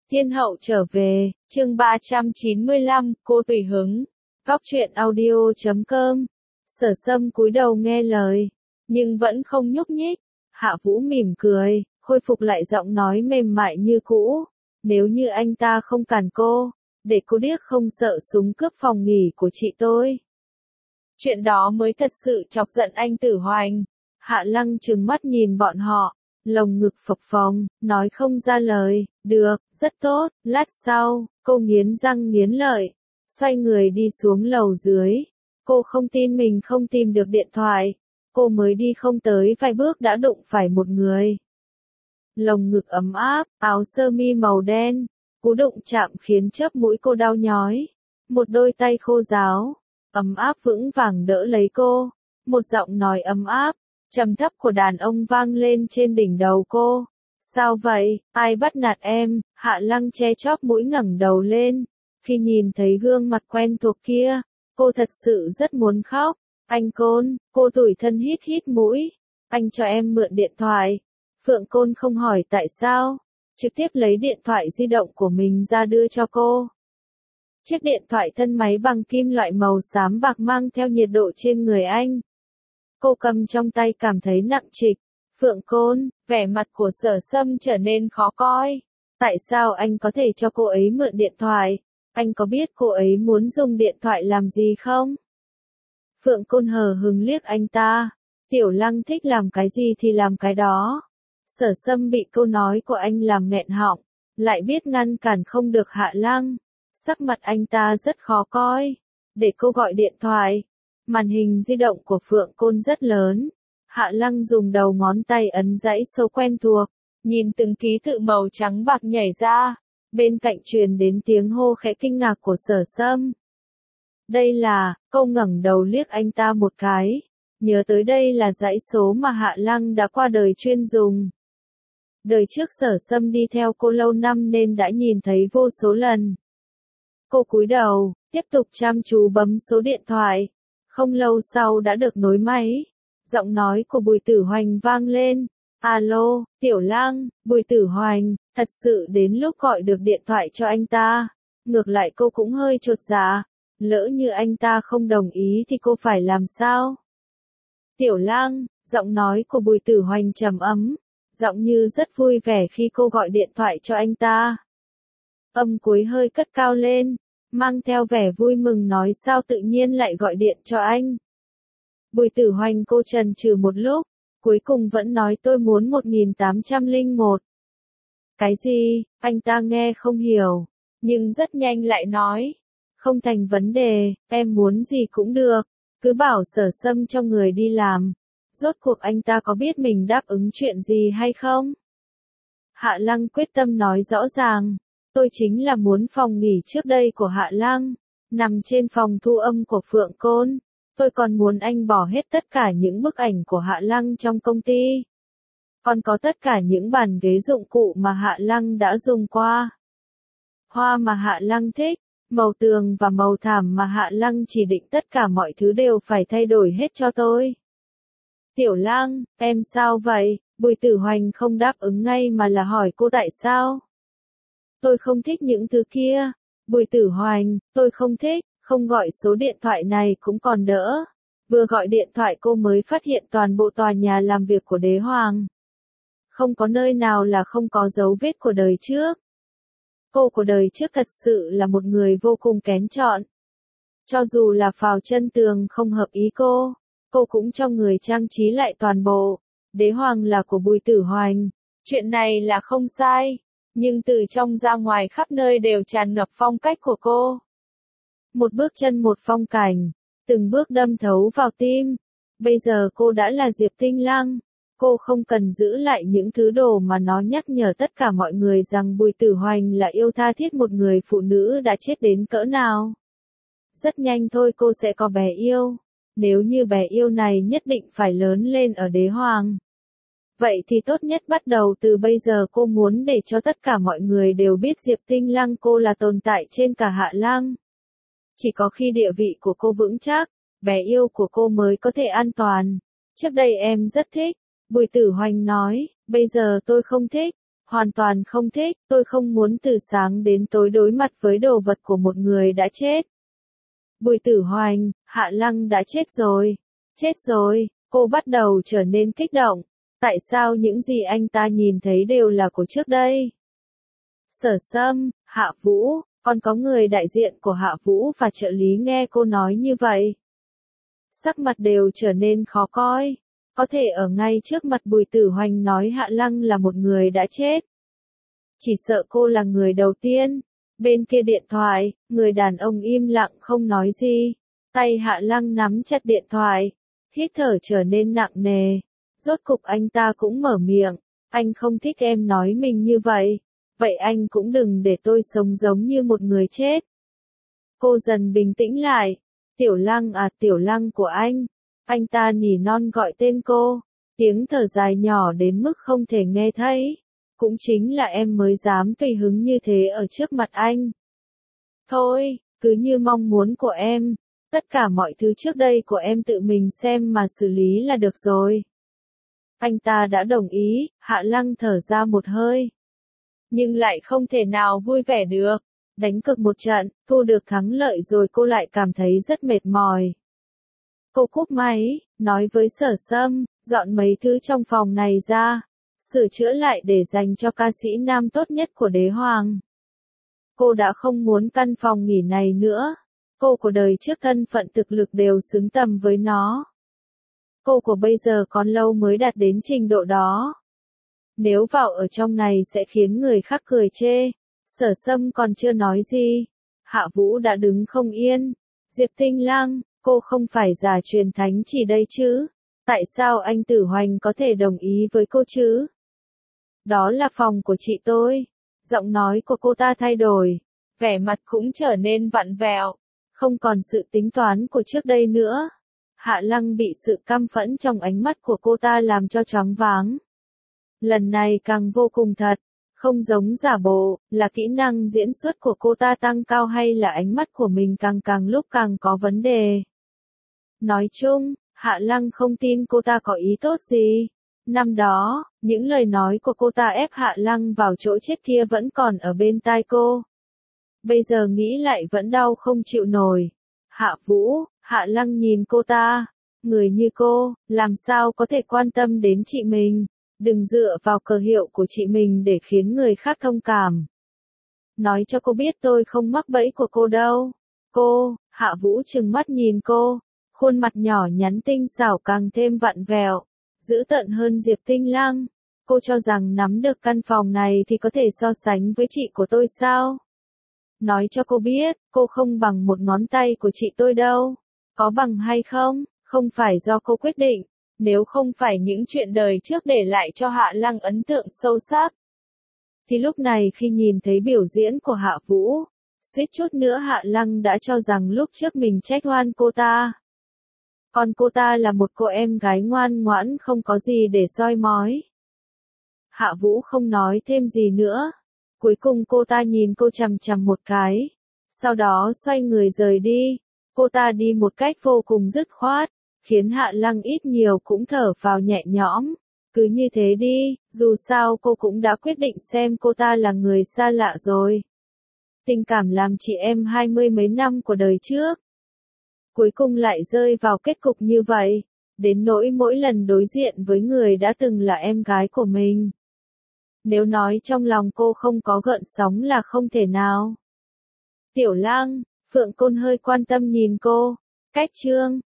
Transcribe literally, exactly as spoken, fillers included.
Thiên hậu trở về, chương ba trăm chín mươi lăm, cô tùy hứng. Góc truyện audio chấm com. Sở Sâm cúi đầu nghe lời, nhưng vẫn không nhúc nhích. Hạ Vũ mỉm cười, khôi phục lại giọng nói mềm mại như cũ. Nếu như anh ta không cản cô, để cô điếc không sợ súng cướp phòng nghỉ của chị tôi. Chuyện đó mới thật sự chọc giận anh Tử Hoành. Hạ Lăng trừng mắt nhìn bọn họ, lồng ngực phập phồng, nói không ra lời. Được, rất tốt. Lát sau, cô nghiến răng nghiến lợi, xoay người đi xuống lầu dưới. Cô không tin mình không tìm được điện thoại. Cô mới đi không tới vài bước đã đụng phải một người. Lồng ngực ấm áp, áo sơ mi màu đen, cú đụng chạm khiến chớp mũi cô đau nhói. Một đôi tay khô ráo, ấm áp vững vàng đỡ lấy cô. Một giọng nói ấm áp, trầm thấp của đàn ông vang lên trên đỉnh đầu cô. Sao vậy, ai bắt nạt em? Hạ Lăng che chóp mũi ngẩng đầu lên. Khi nhìn thấy gương mặt quen thuộc kia, cô thật sự rất muốn khóc. Anh Côn, cô tủi thân hít hít mũi. Anh cho em mượn điện thoại. Phượng Côn không hỏi tại sao, trực tiếp lấy điện thoại di động của mình ra đưa cho cô. Chiếc điện thoại thân máy bằng kim loại màu xám bạc mang theo nhiệt độ trên người anh. Cô cầm trong tay cảm thấy nặng trịch. Phượng Côn, vẻ mặt của Sở Sâm trở nên khó coi. Tại sao anh có thể cho cô ấy mượn điện thoại? Anh có biết cô ấy muốn dùng điện thoại làm gì không? Phượng Côn hờ hững liếc anh ta. Tiểu Lăng thích làm cái gì thì làm cái đó. Sở Sâm bị câu nói của anh làm nghẹn họng, lại biết ngăn cản không được Hạ Lăng. Sắc mặt anh ta rất khó coi. Để cô gọi điện thoại. Màn hình di động của Phượng Côn rất lớn. Hạ Lăng dùng đầu ngón tay ấn dãy số quen thuộc, nhìn từng ký tự màu trắng bạc nhảy ra. Bên cạnh truyền đến tiếng hô khẽ kinh ngạc của Sở Sâm. Đây là, cô ngẩng đầu liếc anh ta một cái. Nhớ tới đây là dãy số mà Hạ Lăng đã qua đời chuyên dùng. Đời trước Sở Sâm đi theo cô lâu năm nên đã nhìn thấy vô số lần. Cô cúi đầu, tiếp tục chăm chú bấm số điện thoại. Không lâu sau đã được nối máy. Giọng nói của Bùi Tử Hoành vang lên. Alo, Tiểu Lăng, Bùi Tử Hoành, thật sự đến lúc gọi được điện thoại cho anh ta. Ngược lại cô cũng hơi chột dạ. Lỡ như anh ta không đồng ý thì cô phải làm sao? Tiểu Lăng, giọng nói của Bùi Tử Hoành trầm ấm, giọng như rất vui vẻ khi cô gọi điện thoại cho anh ta. Âm cuối hơi cất cao lên, mang theo vẻ vui mừng nói sao tự nhiên lại gọi điện cho anh. Bùi Tử Hoành cô chần chừ một lúc, cuối cùng vẫn nói tôi muốn một nghìn tám trăm lẻ một. Cái gì? Anh ta nghe không hiểu, nhưng rất nhanh lại nói. Không thành vấn đề, em muốn gì cũng được, cứ bảo Sở Sâm cho người đi làm. Rốt cuộc anh ta có biết mình đáp ứng chuyện gì hay không? Hạ Lăng quyết tâm nói rõ ràng. Tôi chính là muốn phòng nghỉ trước đây của Hạ Lăng, nằm trên phòng thu âm của Phượng Côn. Tôi còn muốn anh bỏ hết tất cả những bức ảnh của Hạ Lăng trong công ty. Còn có tất cả những bàn ghế dụng cụ mà Hạ Lăng đã dùng qua. Hoa mà Hạ Lăng thích, màu tường và màu thảm mà Hạ Lăng chỉ định, tất cả mọi thứ đều phải thay đổi hết cho tôi. Tiểu Lăng, em sao vậy? Bùi Tử Hoành không đáp ứng ngay mà là hỏi cô tại sao? Tôi không thích những thứ kia. Bùi Tử Hoành, tôi không thích, không gọi số điện thoại này cũng còn đỡ. Vừa gọi điện thoại cô mới phát hiện toàn bộ tòa nhà làm việc của Đế Hoàng. Không có nơi nào là không có dấu vết của đời trước. Cô của đời trước thật sự là một người vô cùng kén chọn. Cho dù là phào chân tường không hợp ý cô, cô cũng cho người trang trí lại toàn bộ. Đế Hoàng là của Bùi Tử Hoành. Chuyện này là không sai. Nhưng từ trong ra ngoài khắp nơi đều tràn ngập phong cách của cô. Một bước chân một phong cảnh, từng bước đâm thấu vào tim. Bây giờ cô đã là Diệp Tinh Lăng. Cô không cần giữ lại những thứ đồ mà nó nhắc nhở tất cả mọi người rằng Bùi Tử Hoành là yêu tha thiết một người phụ nữ đã chết đến cỡ nào. Rất nhanh thôi cô sẽ có bé yêu. Nếu như bé yêu này nhất định phải lớn lên ở Đế Hoàng. Vậy thì tốt nhất bắt đầu từ bây giờ cô muốn để cho tất cả mọi người đều biết Diệp Tinh Lăng cô là tồn tại trên cả Hạ Lăng. Chỉ có khi địa vị của cô vững chắc, bé yêu của cô mới có thể an toàn. Trước đây em rất thích, Bùi Tử Hoành nói, bây giờ tôi không thích. Hoàn toàn không thích, tôi không muốn từ sáng đến tối đối mặt với đồ vật của một người đã chết. Bùi Tử Hoành, Hạ Lăng đã chết rồi. Chết rồi, cô bắt đầu trở nên kích động. Tại sao những gì anh ta nhìn thấy đều là của trước đây? Sở Sâm, Hạ Vũ, còn có người đại diện của Hạ Vũ và trợ lý nghe cô nói như vậy. Sắc mặt đều trở nên khó coi. Có thể ở ngay trước mặt Bùi Tử Hoành nói Hạ Lăng là một người đã chết. Chỉ sợ cô là người đầu tiên. Bên kia điện thoại, người đàn ông im lặng không nói gì. Tay Hạ Lăng nắm chặt điện thoại. Hít thở trở nên nặng nề. Rốt cục anh ta cũng mở miệng. Anh không thích em nói mình như vậy. Vậy anh cũng đừng để tôi sống giống như một người chết. Cô dần bình tĩnh lại. Tiểu Lăng à, Tiểu Lăng của anh. Anh ta nỉ non gọi tên cô. Tiếng thở dài nhỏ đến mức không thể nghe thấy. Cũng chính là em mới dám tùy hứng như thế ở trước mặt anh. Thôi, cứ như mong muốn của em. Tất cả mọi thứ trước đây của em tự mình xem mà xử lý là được rồi. Anh ta đã đồng ý, Hạ Lăng thở ra một hơi. Nhưng lại không thể nào vui vẻ được. Đánh cược một trận, thu được thắng lợi rồi cô lại cảm thấy rất mệt mỏi. Cô cúp máy, nói với Sở Sâm, dọn mấy thứ trong phòng này ra. Sửa chữa lại để dành cho ca sĩ nam tốt nhất của đế hoàng. Cô đã không muốn căn phòng nghỉ này nữa. Cô của đời trước thân phận thực lực đều xứng tầm với nó. Cô của bây giờ còn lâu mới đạt đến trình độ đó. Nếu vào ở trong này sẽ khiến người khác cười chê. Sở Sâm còn chưa nói gì. Hạ Vũ đã đứng không yên. Diệp Tinh Lang, cô không phải giả truyền thánh chỉ đây chứ. Tại sao anh Tử Hoành có thể đồng ý với cô chứ? Đó là phòng của chị tôi. Giọng nói của cô ta thay đổi. Vẻ mặt cũng trở nên vặn vẹo. Không còn sự tính toán của trước đây nữa. Hạ Lăng bị sự căm phẫn trong ánh mắt của cô ta làm cho choáng váng. Lần này càng vô cùng thật. Không giống giả bộ, là kỹ năng diễn xuất của cô ta tăng cao hay là ánh mắt của mình càng càng lúc càng có vấn đề. Nói chung, Hạ Lăng không tin cô ta có ý tốt gì. Năm đó, những lời nói của cô ta ép Hạ Lăng vào chỗ chết kia vẫn còn ở bên tai cô. Bây giờ nghĩ lại vẫn đau không chịu nổi. Hạ Vũ, Hạ Lăng nhìn cô ta. Người như cô, làm sao có thể quan tâm đến chị mình. Đừng dựa vào cờ hiệu của chị mình để khiến người khác thông cảm. Nói cho cô biết tôi không mắc bẫy của cô đâu. Cô, Hạ Vũ trừng mắt nhìn cô. Khuôn mặt nhỏ nhắn tinh xảo càng thêm vặn vẹo. Dữ tợn hơn Diệp Tinh Lang. Cô cho rằng nắm được căn phòng này thì có thể so sánh với chị của tôi sao? Nói cho cô biết, cô không bằng một ngón tay của chị tôi đâu. Có bằng hay không, không phải do cô quyết định. Nếu không phải những chuyện đời trước để lại cho Hạ Lăng ấn tượng sâu sắc. Thì lúc này khi nhìn thấy biểu diễn của Hạ Vũ, suýt chút nữa Hạ Lăng đã cho rằng lúc trước mình trách oan cô ta. Còn cô ta là một cô em gái ngoan ngoãn không có gì để soi mói. Hạ Vũ không nói thêm gì nữa. Cuối cùng cô ta nhìn cô chằm chằm một cái. Sau đó xoay người rời đi. Cô ta đi một cách vô cùng dứt khoát. Khiến Hạ Lăng ít nhiều cũng thở vào nhẹ nhõm. Cứ như thế đi, dù sao cô cũng đã quyết định xem cô ta là người xa lạ rồi. Tình cảm làm chị em hai mươi mấy năm của đời trước. Cuối cùng lại rơi vào kết cục như vậy. Đến nỗi mỗi lần đối diện với người đã từng là em gái của mình. Nếu nói trong lòng cô không có gợn sóng là không thể nào. Tiểu Lang, Phượng Côn hơi quan tâm nhìn cô. Cách chương